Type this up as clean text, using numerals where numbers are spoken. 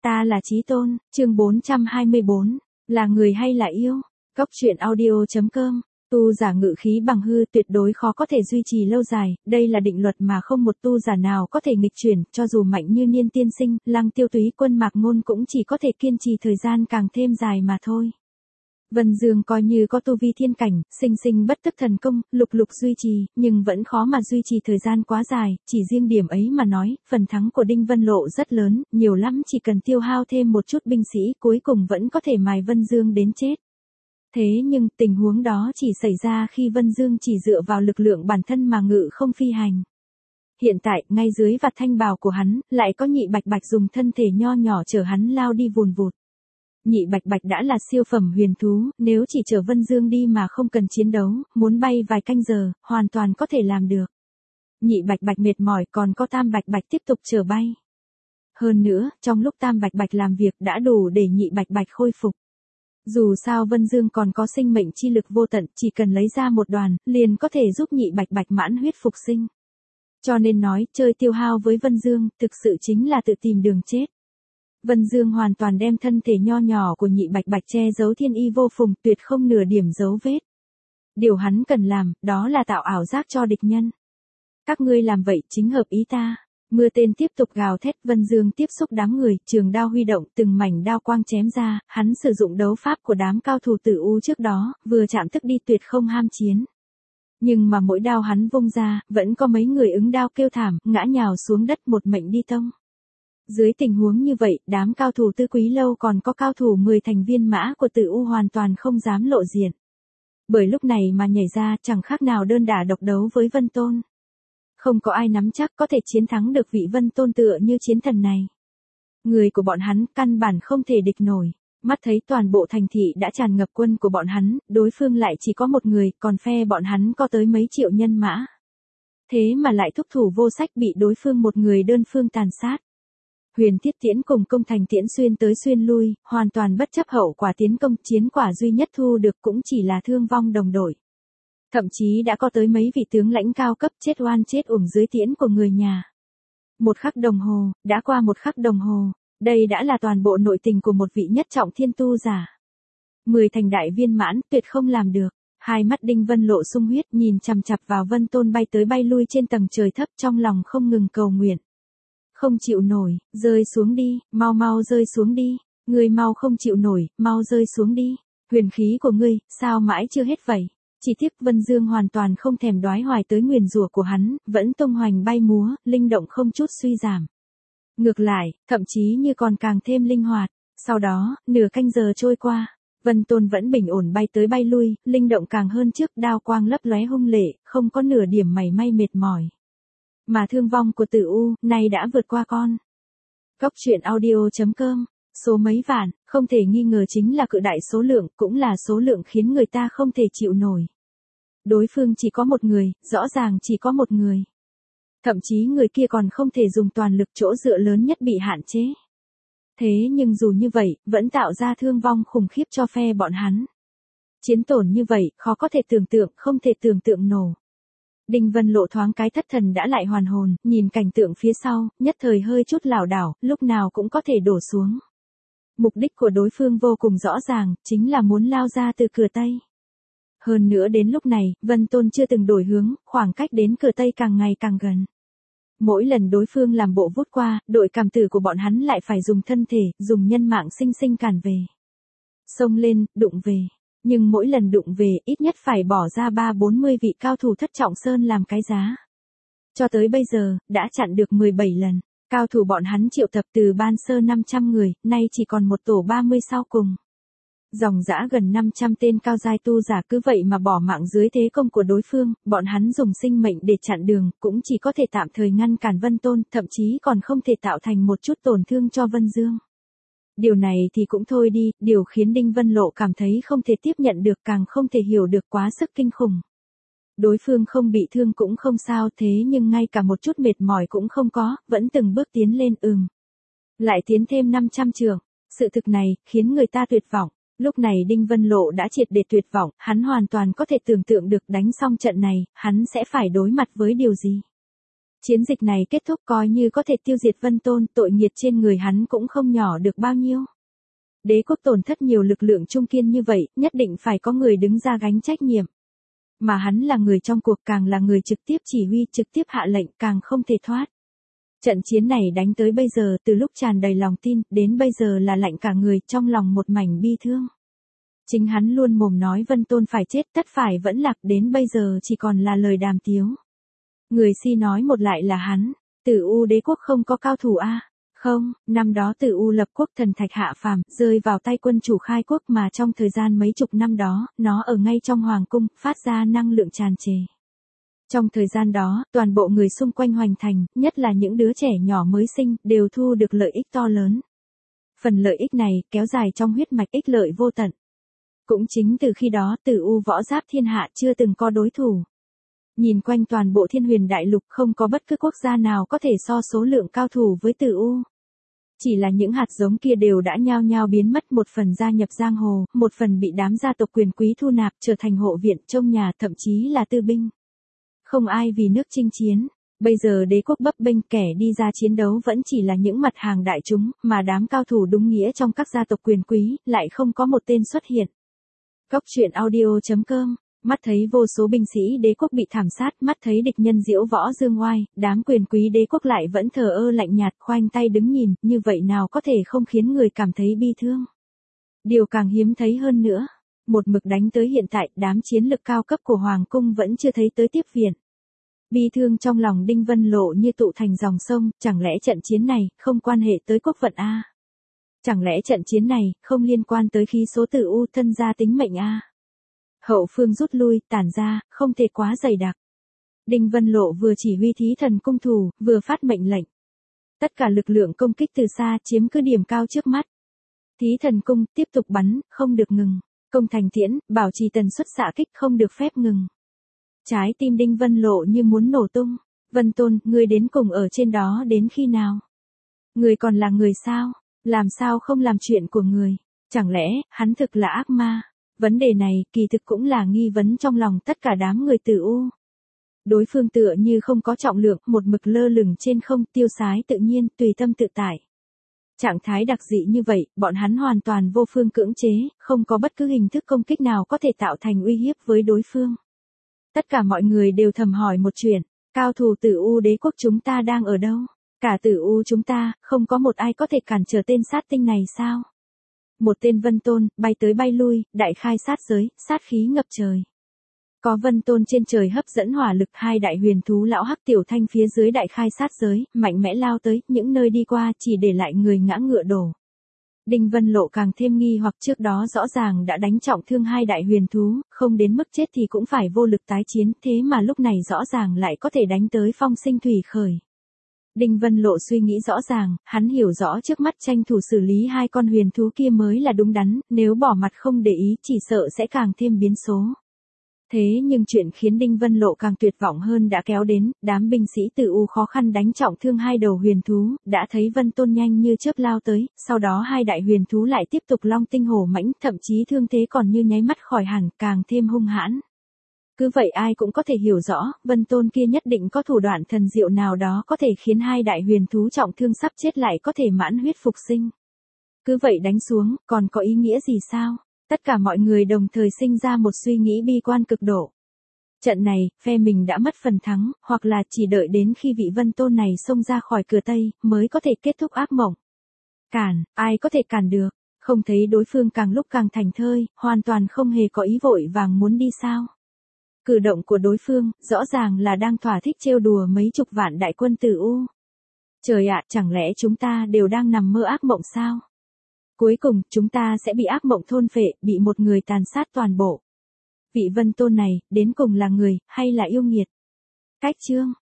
Ta là Chí Tôn, chương 424, là người hay là yêu? Cốc truyện audio.com. Tu giả ngự khí bằng hư tuyệt đối khó có thể duy trì lâu dài, đây là định luật mà không một tu giả nào có thể nghịch chuyển, cho dù mạnh như Niên tiên sinh, Lăng Tiêu Túy Quân Mạc Ngôn cũng chỉ có thể kiên trì thời gian càng thêm dài mà thôi. Vân Dương coi như có tu vi thiên cảnh, sinh sinh bất tức thần công, lục lục duy trì, nhưng vẫn khó mà duy trì thời gian quá dài, chỉ riêng điểm ấy mà nói, phần thắng của Đinh Vân Lộ rất lớn, nhiều lắm chỉ cần tiêu hao thêm một chút binh sĩ, cuối cùng vẫn có thể mài Vân Dương đến chết. Thế nhưng, tình huống đó chỉ xảy ra khi Vân Dương chỉ dựa vào lực lượng bản thân mà ngự không phi hành. Hiện tại, ngay dưới vạt thanh bào của hắn, lại có Nhị Bạch Bạch dùng thân thể nho nhỏ chở hắn lao đi vùn vụt. Nhị Bạch Bạch đã là siêu phẩm huyền thú, nếu chỉ chở Vân Dương đi mà không cần chiến đấu, muốn bay vài canh giờ, hoàn toàn có thể làm được. Nhị Bạch Bạch mệt mỏi còn có Tam Bạch Bạch tiếp tục chở bay. Hơn nữa, trong lúc Tam Bạch Bạch làm việc đã đủ để Nhị Bạch Bạch khôi phục. Dù sao Vân Dương còn có sinh mệnh chi lực vô tận, chỉ cần lấy ra một đoàn, liền có thể giúp Nhị Bạch Bạch mãn huyết phục sinh. Cho nên nói, chơi tiêu hao với Vân Dương, thực sự chính là tự tìm đường chết. Vân Dương hoàn toàn đem thân thể nho nhỏ của Nhị Bạch Bạch che giấu thiên y vô phùng, tuyệt không nửa điểm dấu vết. Điều hắn cần làm, đó là tạo ảo giác cho địch nhân. Các ngươi làm vậy chính hợp ý ta. Mưa tên tiếp tục gào thét, Vân Dương tiếp xúc đám người, trường đao huy động, từng mảnh đao quang chém ra, hắn sử dụng đấu pháp của đám cao thủ Tử U trước đó, vừa chạm tức đi tuyệt không ham chiến. Nhưng mà mỗi đao hắn vung ra, vẫn có mấy người ứng đao kêu thảm, ngã nhào xuống đất một mệnh đi tông. Dưới tình huống như vậy, đám cao thủ Tư Quý Lâu còn có cao thủ 10 thành viên mã của Tử U hoàn toàn không dám lộ diện. Bởi lúc này mà nhảy ra chẳng khác nào đơn đả độc đấu với Vân Tôn. Không có ai nắm chắc có thể chiến thắng được vị Vân Tôn tựa như chiến thần này. Người của bọn hắn căn bản không thể địch nổi. Mắt thấy toàn bộ thành thị đã tràn ngập quân của bọn hắn, đối phương lại chỉ có một người, còn phe bọn hắn có tới mấy triệu nhân mã. Thế mà lại thúc thủ vô sách bị đối phương một người đơn phương tàn sát. Huyền Thiết Tiễn cùng Công Thành Tiễn xuyên tới xuyên lui, hoàn toàn bất chấp hậu quả tiến công, chiến quả duy nhất thu được cũng chỉ là thương vong đồng đội. Thậm chí đã có tới mấy vị tướng lãnh cao cấp chết oan chết uổng dưới tiễn của người nhà. Một khắc đồng hồ, đã qua một khắc đồng hồ, đây đã là toàn bộ nội tình của một vị nhất trọng thiên tu giả. 10 thành đại viên mãn, tuyệt không làm được. Hai mắt Đinh Vân Lộ sung huyết nhìn chằm chằm vào Vân Tôn bay tới bay lui trên tầng trời thấp, trong lòng không ngừng cầu nguyện. Không chịu nổi, rơi xuống đi, mau mau rơi xuống đi, ngươi mau không chịu nổi, mau rơi xuống đi, huyền khí của ngươi, sao mãi chưa hết vậy? Chỉ tiếc Vân Dương hoàn toàn không thèm đoái hoài tới nguyền rủa của hắn, vẫn tung hoành bay múa, linh động không chút suy giảm. Ngược lại, thậm chí như còn càng thêm linh hoạt. Sau đó, nửa canh giờ trôi qua, Vân Tôn vẫn bình ổn bay tới bay lui, linh động càng hơn trước, đao quang lấp lóe hung lệ, không có nửa điểm mảy may mệt mỏi. Mà thương vong của Tử U, nay đã vượt qua con. Cốc truyện audio.com. Số mấy vạn, không thể nghi ngờ chính là cự đại số lượng, cũng là số lượng khiến người ta không thể chịu nổi. Đối phương chỉ có một người, rõ ràng chỉ có một người. Thậm chí người kia còn không thể dùng toàn lực, chỗ dựa lớn nhất bị hạn chế. Thế nhưng dù như vậy, vẫn tạo ra thương vong khủng khiếp cho phe bọn hắn. Chiến tổn như vậy, khó có thể tưởng tượng, không thể tưởng tượng nổ. Đinh Vân Lộ thoáng cái thất thần đã lại hoàn hồn, nhìn cảnh tượng phía sau, nhất thời hơi chút lảo đảo, lúc nào cũng có thể đổ xuống. Mục đích của đối phương vô cùng rõ ràng, chính là muốn lao ra từ cửa Tây. Hơn nữa đến lúc này, Vân Tôn chưa từng đổi hướng, khoảng cách đến cửa Tây càng ngày càng gần. Mỗi lần đối phương làm bộ vút qua, đội cảm tử của bọn hắn lại phải dùng thân thể, dùng nhân mạng sinh sinh cản về. Xông lên, đụng về. Nhưng mỗi lần đụng về, ít nhất phải bỏ ra 30-40 vị cao thủ thất trọng sơn làm cái giá. Cho tới bây giờ, đã chặn được 17 lần. Cao thủ bọn hắn triệu tập từ ban sơ 500 người, nay chỉ còn một tổ 30 sau cùng. Dòng dã gần 500 tên cao giai tu giả cứ vậy mà bỏ mạng dưới thế công của đối phương, bọn hắn dùng sinh mệnh để chặn đường, cũng chỉ có thể tạm thời ngăn cản Vân Tôn, thậm chí còn không thể tạo thành một chút tổn thương cho Vân Dương. Điều này thì cũng thôi đi, điều khiến Đinh Vân Lộ cảm thấy không thể tiếp nhận được, càng không thể hiểu được quá sức kinh khủng. Đối phương không bị thương cũng không sao, thế nhưng ngay cả một chút mệt mỏi cũng không có, vẫn từng bước tiến lên, lại tiến thêm 500 trượng. Sự thực này, khiến người ta tuyệt vọng. Lúc này Đinh Vân Lộ đã triệt để tuyệt vọng, hắn hoàn toàn có thể tưởng tượng được đánh xong trận này, hắn sẽ phải đối mặt với điều gì. Chiến dịch này kết thúc coi như có thể tiêu diệt Vân Tôn, tội nghiệt trên người hắn cũng không nhỏ được bao nhiêu. Đế quốc tổn thất nhiều lực lượng trung kiên như vậy, nhất định phải có người đứng ra gánh trách nhiệm. Mà hắn là người trong cuộc, càng là người trực tiếp chỉ huy, trực tiếp hạ lệnh, càng không thể thoát. Trận chiến này đánh tới bây giờ, từ lúc tràn đầy lòng tin, đến bây giờ là lạnh cả người, trong lòng một mảnh bi thương. Chính hắn luôn mồm nói Vân Tôn phải chết, tất phải vẫn lạc, đến bây giờ chỉ còn là lời đàm tiếu. Người si nói một lại là hắn. Tử U đế quốc không có cao thủ a? Không, năm đó Tử U lập quốc, thần thạch hạ phàm, rơi vào tay quân chủ khai quốc, mà trong thời gian mấy chục năm đó, nó ở ngay trong hoàng cung, phát ra năng lượng tràn trề. Trong thời gian đó, toàn bộ người xung quanh hoành thành, nhất là những đứa trẻ nhỏ mới sinh, đều thu được lợi ích to lớn. Phần lợi ích này, kéo dài trong huyết mạch, ích lợi vô tận. Cũng chính từ khi đó, Tử U võ giáp thiên hạ chưa từng có đối thủ. Nhìn quanh toàn bộ Thiên Huyền đại lục, không có bất cứ quốc gia nào có thể so số lượng cao thủ với Tử U. Chỉ là những hạt giống kia đều đã nhao nhao biến mất, một phần gia nhập giang hồ, một phần bị đám gia tộc quyền quý thu nạp, trở thành hộ viện, trông nhà, thậm chí là tư binh. Không ai vì nước chinh chiến. Bây giờ đế quốc bấp bênh, kẻ đi ra chiến đấu vẫn chỉ là những mặt hàng đại chúng, mà đám cao thủ đúng nghĩa trong các gia tộc quyền quý, lại không có một tên xuất hiện. Cốc truyện audio.com. Mắt thấy vô số binh sĩ đế quốc bị thảm sát, mắt thấy địch nhân diễu võ dương oai, đám quyền quý đế quốc lại vẫn thờ ơ lạnh nhạt, khoanh tay đứng nhìn, như vậy nào có thể không khiến người cảm thấy bi thương. Điều càng hiếm thấy hơn nữa, một mực đánh tới hiện tại, đám chiến lực cao cấp của Hoàng cung vẫn chưa thấy tới tiếp viện. Bi thương trong lòng Đinh Vân Lộ như tụ thành dòng sông, chẳng lẽ trận chiến này không quan hệ tới quốc vận a? Chẳng lẽ trận chiến này không liên quan tới khí số Tử U thân gia tính mệnh a? Hậu phương rút lui, tản ra, không thể quá dày đặc. Đinh Vân Lộ vừa chỉ huy thí thần cung thủ, vừa phát mệnh lệnh. Tất cả lực lượng công kích từ xa, chiếm cứ điểm cao trước mắt. Thí thần cung, tiếp tục bắn, không được ngừng. Công thành tiễn, bảo trì tần suất xạ kích, không được phép ngừng. Trái tim Đinh Vân Lộ như muốn nổ tung. Vân Tôn, ngươi đến cùng ở trên đó đến khi nào? Ngươi còn là người sao? Làm sao không làm chuyện của người? Chẳng lẽ, hắn thực là ác ma? Vấn đề này, kỳ thực cũng là nghi vấn trong lòng tất cả đám người Tử U. Đối phương tựa như không có trọng lượng, một mực lơ lửng trên không, tiêu sái tự nhiên, tùy tâm tự tại. Trạng thái đặc dị như vậy, bọn hắn hoàn toàn vô phương cưỡng chế, không có bất cứ hình thức công kích nào có thể tạo thành uy hiếp với đối phương. Tất cả mọi người đều thầm hỏi một chuyện, cao thủ Tử U đế quốc chúng ta đang ở đâu? Cả Tử U chúng ta, không có một ai có thể cản trở tên sát tinh này sao? Một tên Vân Tôn, bay tới bay lui, đại khai sát giới, sát khí ngập trời. Có Vân Tôn trên trời hấp dẫn hỏa lực, hai đại huyền thú lão hắc tiểu thanh phía dưới đại khai sát giới, mạnh mẽ lao tới, những nơi đi qua chỉ để lại người ngã ngựa đổ. Đinh Vân Lộ càng thêm nghi hoặc, trước đó rõ ràng đã đánh trọng thương hai đại huyền thú, không đến mức chết thì cũng phải vô lực tái chiến, thế mà lúc này rõ ràng lại có thể đánh tới phong sinh thủy khởi. Đinh Vân Lộ suy nghĩ rõ ràng, hắn hiểu rõ trước mắt tranh thủ xử lý hai con huyền thú kia mới là đúng đắn, nếu bỏ mặt không để ý chỉ sợ sẽ càng thêm biến số. Thế nhưng chuyện khiến Đinh Vân Lộ càng tuyệt vọng hơn đã kéo đến, đám binh sĩ Tử U khó khăn đánh trọng thương hai đầu huyền thú, đã thấy Vân Tôn nhanh như chớp lao tới, sau đó hai đại huyền thú lại tiếp tục long tinh hổ mãnh, thậm chí thương thế còn như nháy mắt khỏi hẳn, càng thêm hung hãn. Cứ vậy ai cũng có thể hiểu rõ, Vân Tôn kia nhất định có thủ đoạn thần diệu nào đó có thể khiến hai đại huyền thú trọng thương sắp chết lại có thể mãn huyết phục sinh. Cứ vậy đánh xuống, còn có ý nghĩa gì sao? Tất cả mọi người đồng thời sinh ra một suy nghĩ bi quan cực độ. Trận này, phe mình đã mất phần thắng, hoặc là chỉ đợi đến khi vị Vân Tôn này xông ra khỏi cửa Tây, mới có thể kết thúc ác mộng. Cản, ai có thể cản được? Không thấy đối phương càng lúc càng thành thơi, hoàn toàn không hề có ý vội vàng muốn đi sao? Cử động của đối phương, rõ ràng là đang thỏa thích trêu đùa mấy chục vạn đại quân Tử U. Trời ạ, chẳng lẽ chúng ta đều đang nằm mơ ác mộng sao? Cuối cùng, chúng ta sẽ bị ác mộng thôn phệ, bị một người tàn sát toàn bộ. Vị Vân Tôn này, đến cùng là người, hay là yêu nghiệt? Cách chương